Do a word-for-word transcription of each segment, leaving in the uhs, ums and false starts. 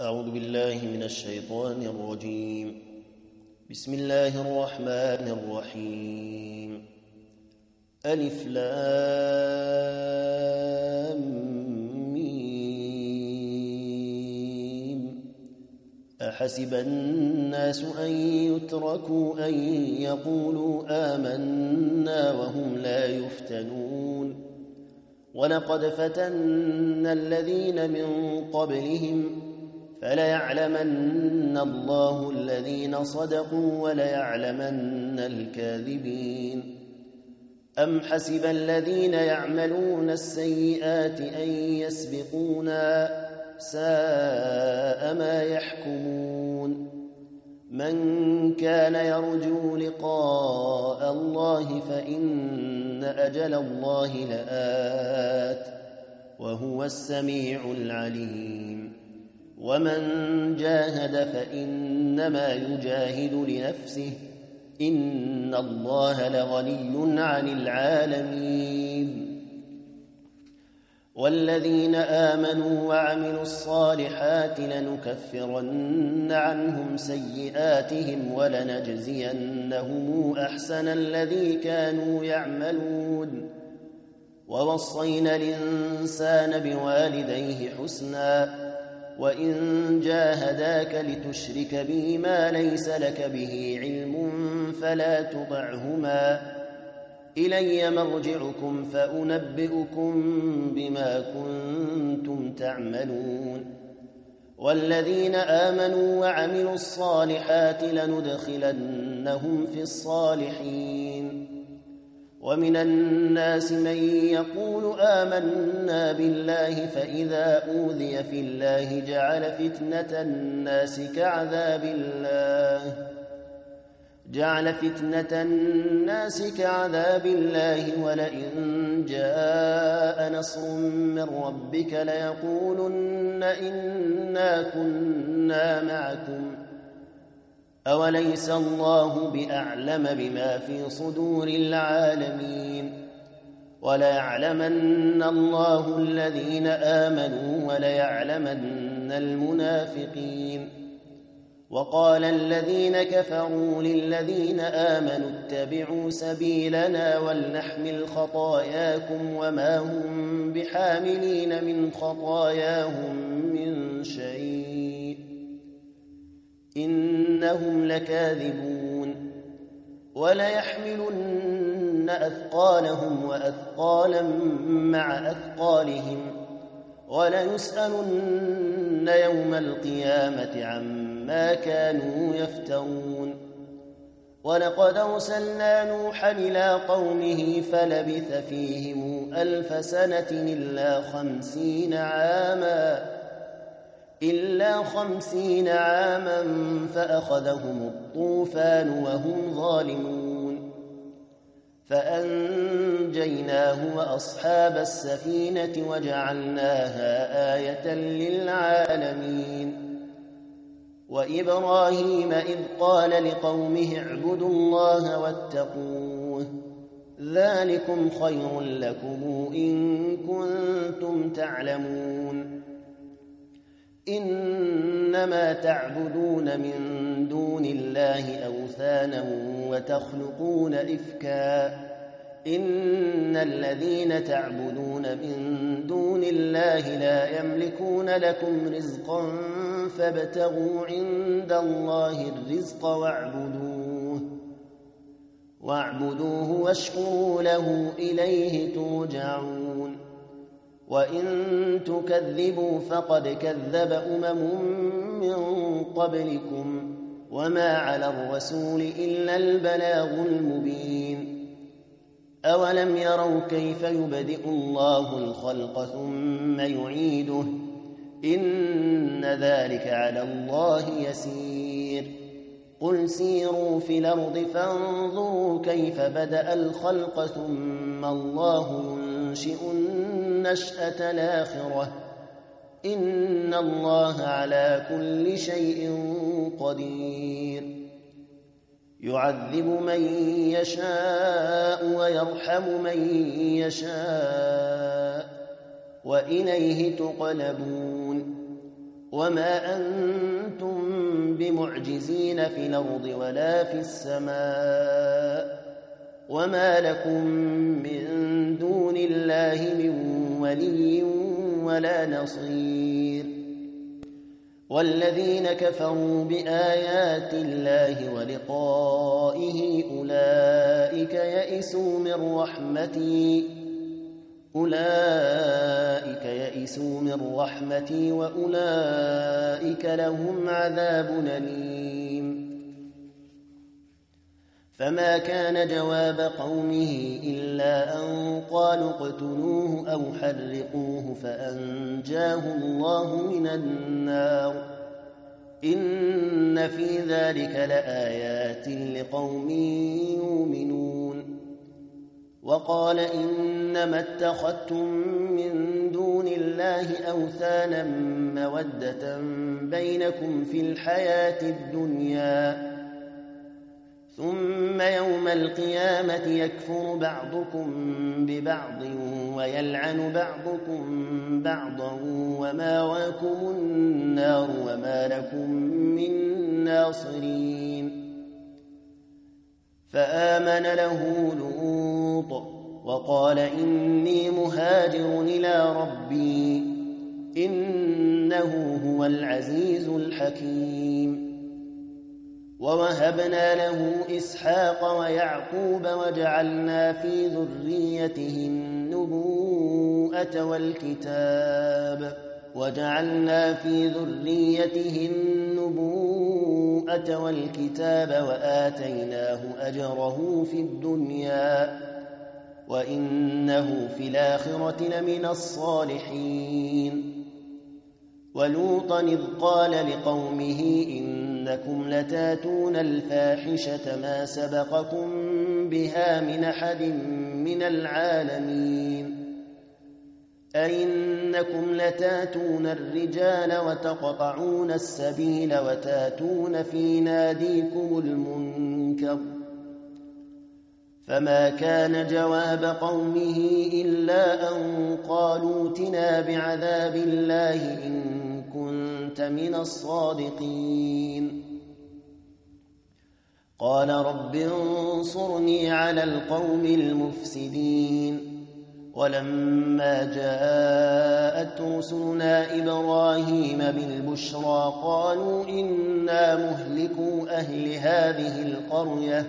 أعوذ بالله من الشيطان الرجيم. بسم الله الرحمن الرحيم. ألف لام ميم. أحسب الناس أن يتركوا أن يقولوا آمنا وهم لا يفتنون. ولقد فتنا الذين من قبلهم فليعلمن الله الذين صدقوا وليعلمن الكاذبين. أم حسب الذين يعملون السيئات أن يسبقونا ساء ما يحكمون. من كان يرجو لقاء الله فإن أجل الله لآت وهو السميع العليم. ومن جاهد فإنما يجاهد لنفسه إن الله لغني عن العالمين. والذين آمنوا وعملوا الصالحات لنكفرن عنهم سيئاتهم ولنجزينهم أحسن الذي كانوا يعملون. ووصينا الإنسان بوالديه حسنا وإن جاهداك لتشرك بي ما ليس لك به علم فلا تطعهما إلي مرجعكم فأنبئكم بما كنتم تعملون. والذين آمنوا وعملوا الصالحات لندخلنهم في الصالحين. ومن الناس من يقول آمنا بالله فإذا أوذي في الله جعل فتنة الناس كعذاب الله جعل فتنة الناس كعذاب الله ولئن جاء نصر من ربك ليقولن إنا كنا معكم أوليس الله بأعلم بما في صدور العالمين. وليعلمن الله الذين آمنوا وليعلمن المنافقين. وقال الذين كفروا للذين آمنوا اتبعوا سبيلنا ولنحمل خطاياكم وما هم بحاملين من خطاياهم من شيء إنهم لكاذبون. وليحملن أثقالهم وأثقالا مع أثقالهم وليسألن يوم القيامة عما كانوا يفترون. ولقد أرسلنا نوحا إلى قومه فلبث فيهم ألف سنة إلا خمسين عاما إلا خمسين عاما فأخذهم الطوفان وهم ظالمون. فأنجيناه وأصحاب السفينة وجعلناها آية للعالمين. وإبراهيم إذ قال لقومه اعبدوا الله واتقوه ذلكم خير لكم إن كنتم تعلمون. إنما تعبدون من دون الله أوثانا وتخلقون إفكا إن الذين تعبدون من دون الله لا يملكون لكم رزقا فابتغوا عند الله الرزق واعبدوه واعبدوه واشكروا له إليه ترجعون. وإن تكذبوا فقد كذب أمم من قبلكم وما على الرسول إلا البلاغ المبين. أولم يروا كيف يبدئ الله الخلق ثم يعيده إن ذلك على الله يسير. قل سيروا في الأرض فانظروا كيف بدأ الخلق ثم الله ينشئ النشأة الآخرة إن الله على كل شيء قدير. يعذب من يشاء ويرحم من يشاء وإليه تقلبون. وما أنتم بمعجزين في الأرض ولا في السماء وما لكم من دون الله من ولي ولا نصير والذين كفروا بآيات الله ولقائه أولئك يئسوا من رحمتي أولئك يئسوا من رحمتي وأولئك لهم عذاب أليم فما كان جواب قومه إلا أن قالوا اقتلوه أو حرقوه فأنجاه الله من النار إن في ذلك لآيات لقوم يؤمنون وقال إنما اتخذتم من دون الله أوثانا مودة بينكم في الحياة الدنيا ثم يوم القيامة يكفر بعضكم ببعض ويلعن بعضكم بعضا وماواكم النار وما لكم من ناصرين فآمن له لوط وقال إني مهاجر إلى ربي إنه هو العزيز الحكيم ووهبنا له إسحاق ويعقوب وجعلنا في ذريته النبوءة والكتاب وجعلنا في ذريته النبوءة والكتاب وآتيناه أجره في الدنيا وإنه في الآخرة لمن الصالحين ولوطا إذ قال لقومه إنكم لتاتون الفاحشة ما سبقكم بها من أحد من العالمين أئنكم لتاتون الرجال وتقطعون السبيل وتاتون في ناديكم المنكر فما كان جواب قومه إلا أن قالوا ائتنا بعذاب الله إن كنت من الصادقين قال رب انصرني على القوم المفسدين ولما جاءت رسلنا إبراهيم بالبشرى قالوا إنا مهلكو أهل هذه القرية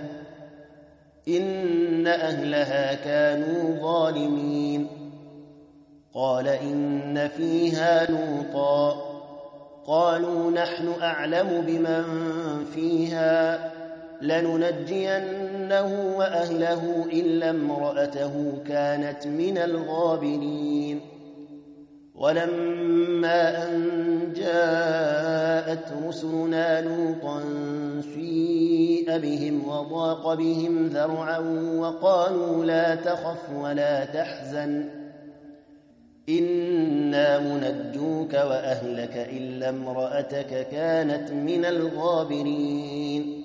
إن أهلها كانوا ظالمين قال إن فيها لوطا قالوا نحن أعلم بمن فيها لننجينه وأهله إلا امرأته كانت من الغابرين ولما أن جاءت رسلنا لوطا سيء بهم وضاق بهم ذرعا وقالوا لا تخف ولا تحزن إنا منجوك وأهلك إلا امرأتك كانت من الغابرين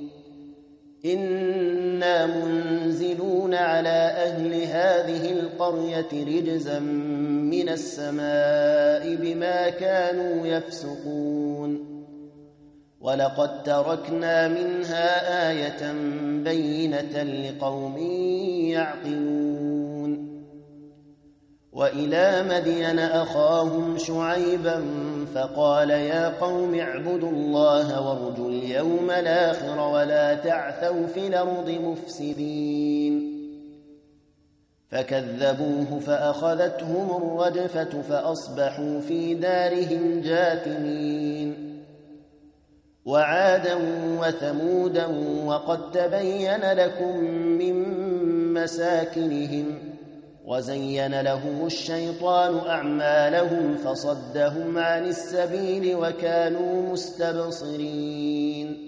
إنا منزلون على أهل هذه القرية رجزا من السماء بما كانوا يفسقون ولقد تركنا منها آية بينة لقوم يعقلون وإلى مدين أخاهم شعيبا فقال يا قوم اعبدوا الله وارجوا اليوم الآخر ولا تعثوا في الأرض مفسدين فكذبوه فأخذتهم الرجفة فأصبحوا في دارهم جاثمين وعادا وثمودا وقد تبين لكم من مساكنهم وزين لهم الشيطان أعمالهم فصدهم عن السبيل وكانوا مستبصرين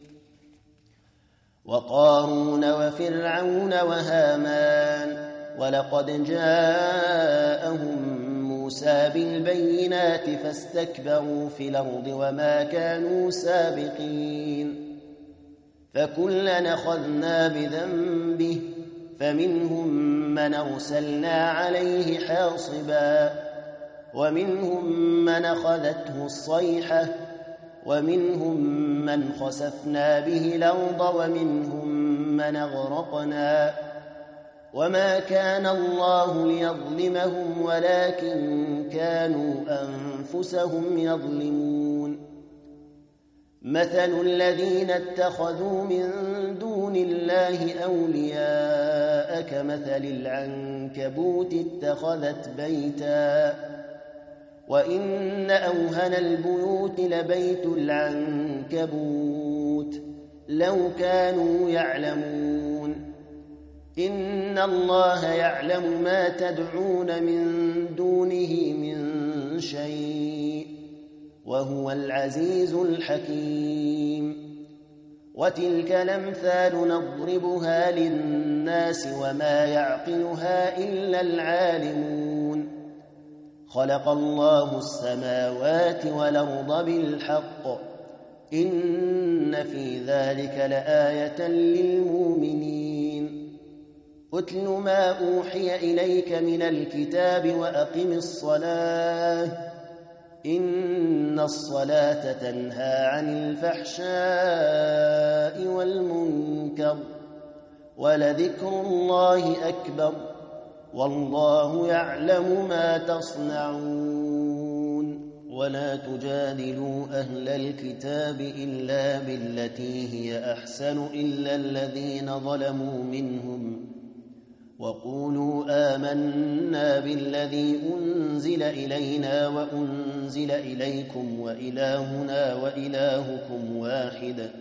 وقارون وفرعون وهامان ولقد جاءهم موسى بالبينات فاستكبروا في الأرض وما كانوا سابقين فكلا أخذنا بذنبه فمنهم من أرسلنا عليه حاصبا ومنهم من أخذته الصيحة ومنهم من خسفنا به الأرض ومنهم من أغرقنا وما كان الله ليظلمهم ولكن كانوا أنفسهم يظلمون مثل الذين اتخذوا من دون الله أولياء كمثل العنكبوت اتخذت بيتا وإن أوهن البيوت لبيت العنكبوت لو كانوا يعلمون إن الله يعلم ما تدعون من دونه من شيء وهو العزيز الحكيم وتلك الأمثال نضربها للناس وما يعقلها إلا العالمون خلق الله السماوات والأرض بالحق إن في ذلك لآية للمؤمنين أتل ما أوحي إليك من الكتاب وأقم الصلاة إن الصلاة تنهى عن الفحشاء والمنكر ولذكر الله أكبر والله يعلم ما تصنعون ولا تجادلوا أهل الكتاب إلا بالتي هي أحسن إلا الذين ظلموا منهم وقولوا آمنا بالذي أنزل إلينا وأنزل إليكم وإلهنا وإلهكم واحد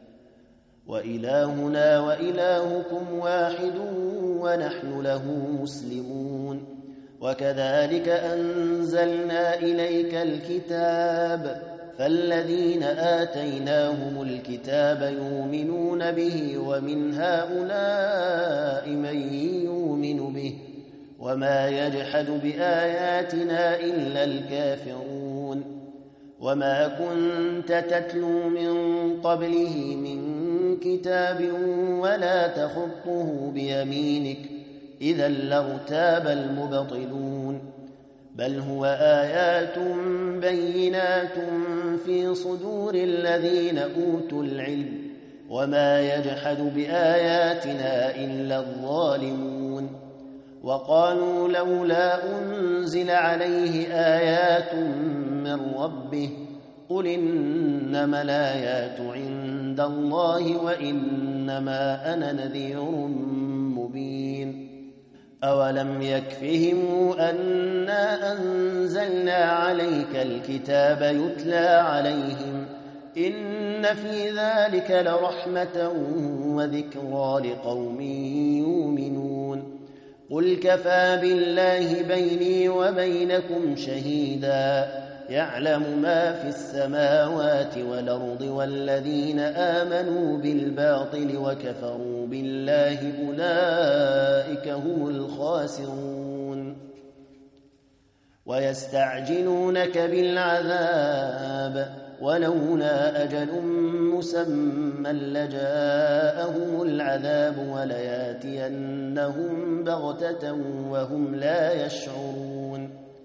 وإلهنا وإلهكم واحد ونحن له مسلمون وكذلك أنزلنا إليك الكتاب فالذين آتيناهم الكتاب يؤمنون به ومن هؤلاء من يؤمن به وما يجحد بآياتنا إلا الكافرون وما كنت تتلو من قبله من كتاب ولا تخطه بيمينك إذا لارتاب المبطلون بل هو آيات بينات في صدور الذين أوتوا العلم وما يجحد بآياتنا إلا الظالمون وقالوا لولا أنزل عليه آيات من ربه قل إنما الآيات عند الله وإنما أنا نذير مبين أولم يكفهم أنا أنزلنا عليك الكتاب يتلى عليهم إن في ذلك لرحمة وذكرى لقوم يؤمنون قل كفى بالله بيني وبينكم شهيدا يعلم ما في السماوات والأرض والذين آمنوا بالباطل وكفروا بالله أولئك هم الخاسرون ويستعجلونك بالعذاب ولولا أجل مسمى لجاءهم العذاب ولياتينهم بغتة وهم لا يشعرون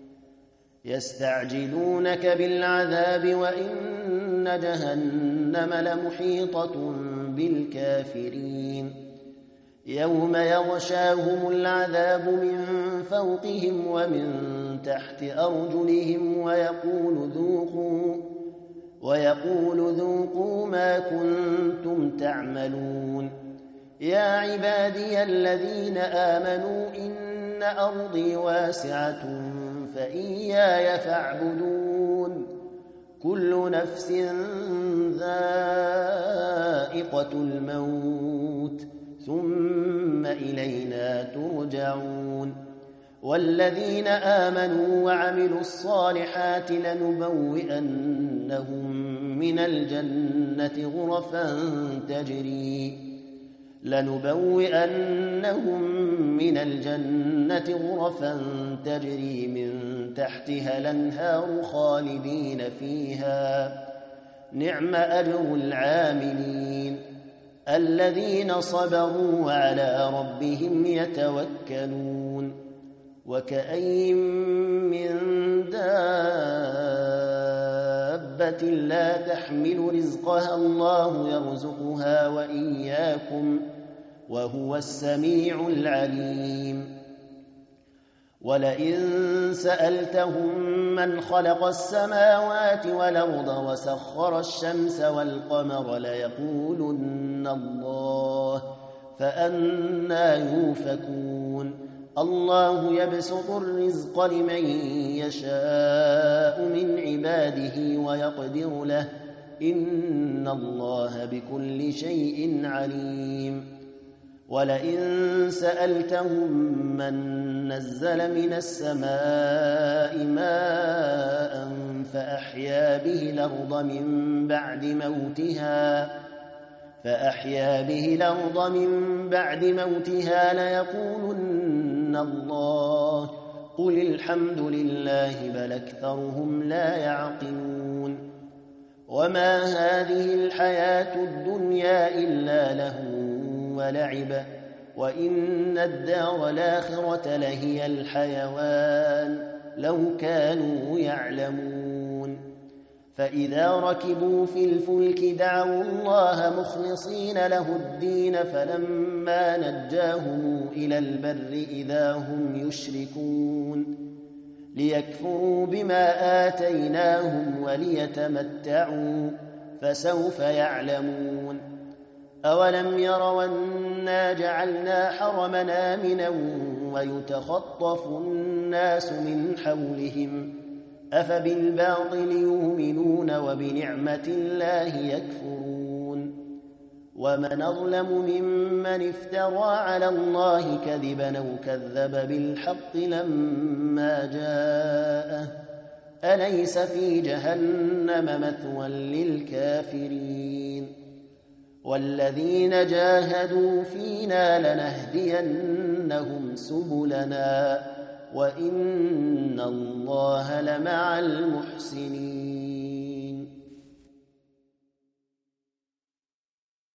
يستعجلونك بالعذاب وإن جهنم لمحيطة بالكافرين يوم يغشاهم العذاب من فوقهم ومن تحت أرجلهم ويقول ذوقوا ويقول ذوقوا ما كنتم تعملون يا عبادي الذين آمنوا إن أرضي واسعة فإياي فاعبدون كل نفس ذائقة الموت ثم إلينا ترجعون والذين آمنوا وعملوا الصالحات لنبوئنهم من الجنة غرفا تجري لنبوئنهم من الجنة غرفا تجري من تحتها الأنهار خالدين فيها نعم أجر العاملين الذين صبروا وعلى ربهم يتوكلون وكأي من دابة لا تحمل رزقها الله يرزقها وإياكم وهو السميع العليم ولئن سألتهم من خلق السماوات والأرض وسخر الشمس والقمر ليقولن الله فأنى يؤفكون الله يبسط الرزق لمن يشاء من عباده ويقدر له إن الله بكل شيء عليم ولئن سألتهم من نزل من السماء ماء فأحيا به الأرض من بعد موتها فأحيا به الأرض من بعد موتها ليقولن الله قل الحمد لله بل أكثرهم لا يعقلون وما هذه الحياة الدنيا إلا لهو ولعب وإن الدار الآخرة لهي الحيوان لو كانوا يعلمون فإذا ركبوا في الفلك دعوا الله مخلصين له الدين فلما نجاهم إلى البر إذا هم يشركون ليكفروا بما آتيناهم وليتمتعوا فسوف يعلمون أولم يروا أنا جعلنا حرمنا آمنا ويتخطف الناس من حولهم أفبالباطل يؤمنون وبنعمة الله يكفرون ومن أظلم ممن افترى على الله كذبا أو كذب بالحق لما جاءه أليس في جهنم مثوى للكافرين والذين جاهدوا فينا لنهدينهم سبلنا وإن الله لمع المحسنين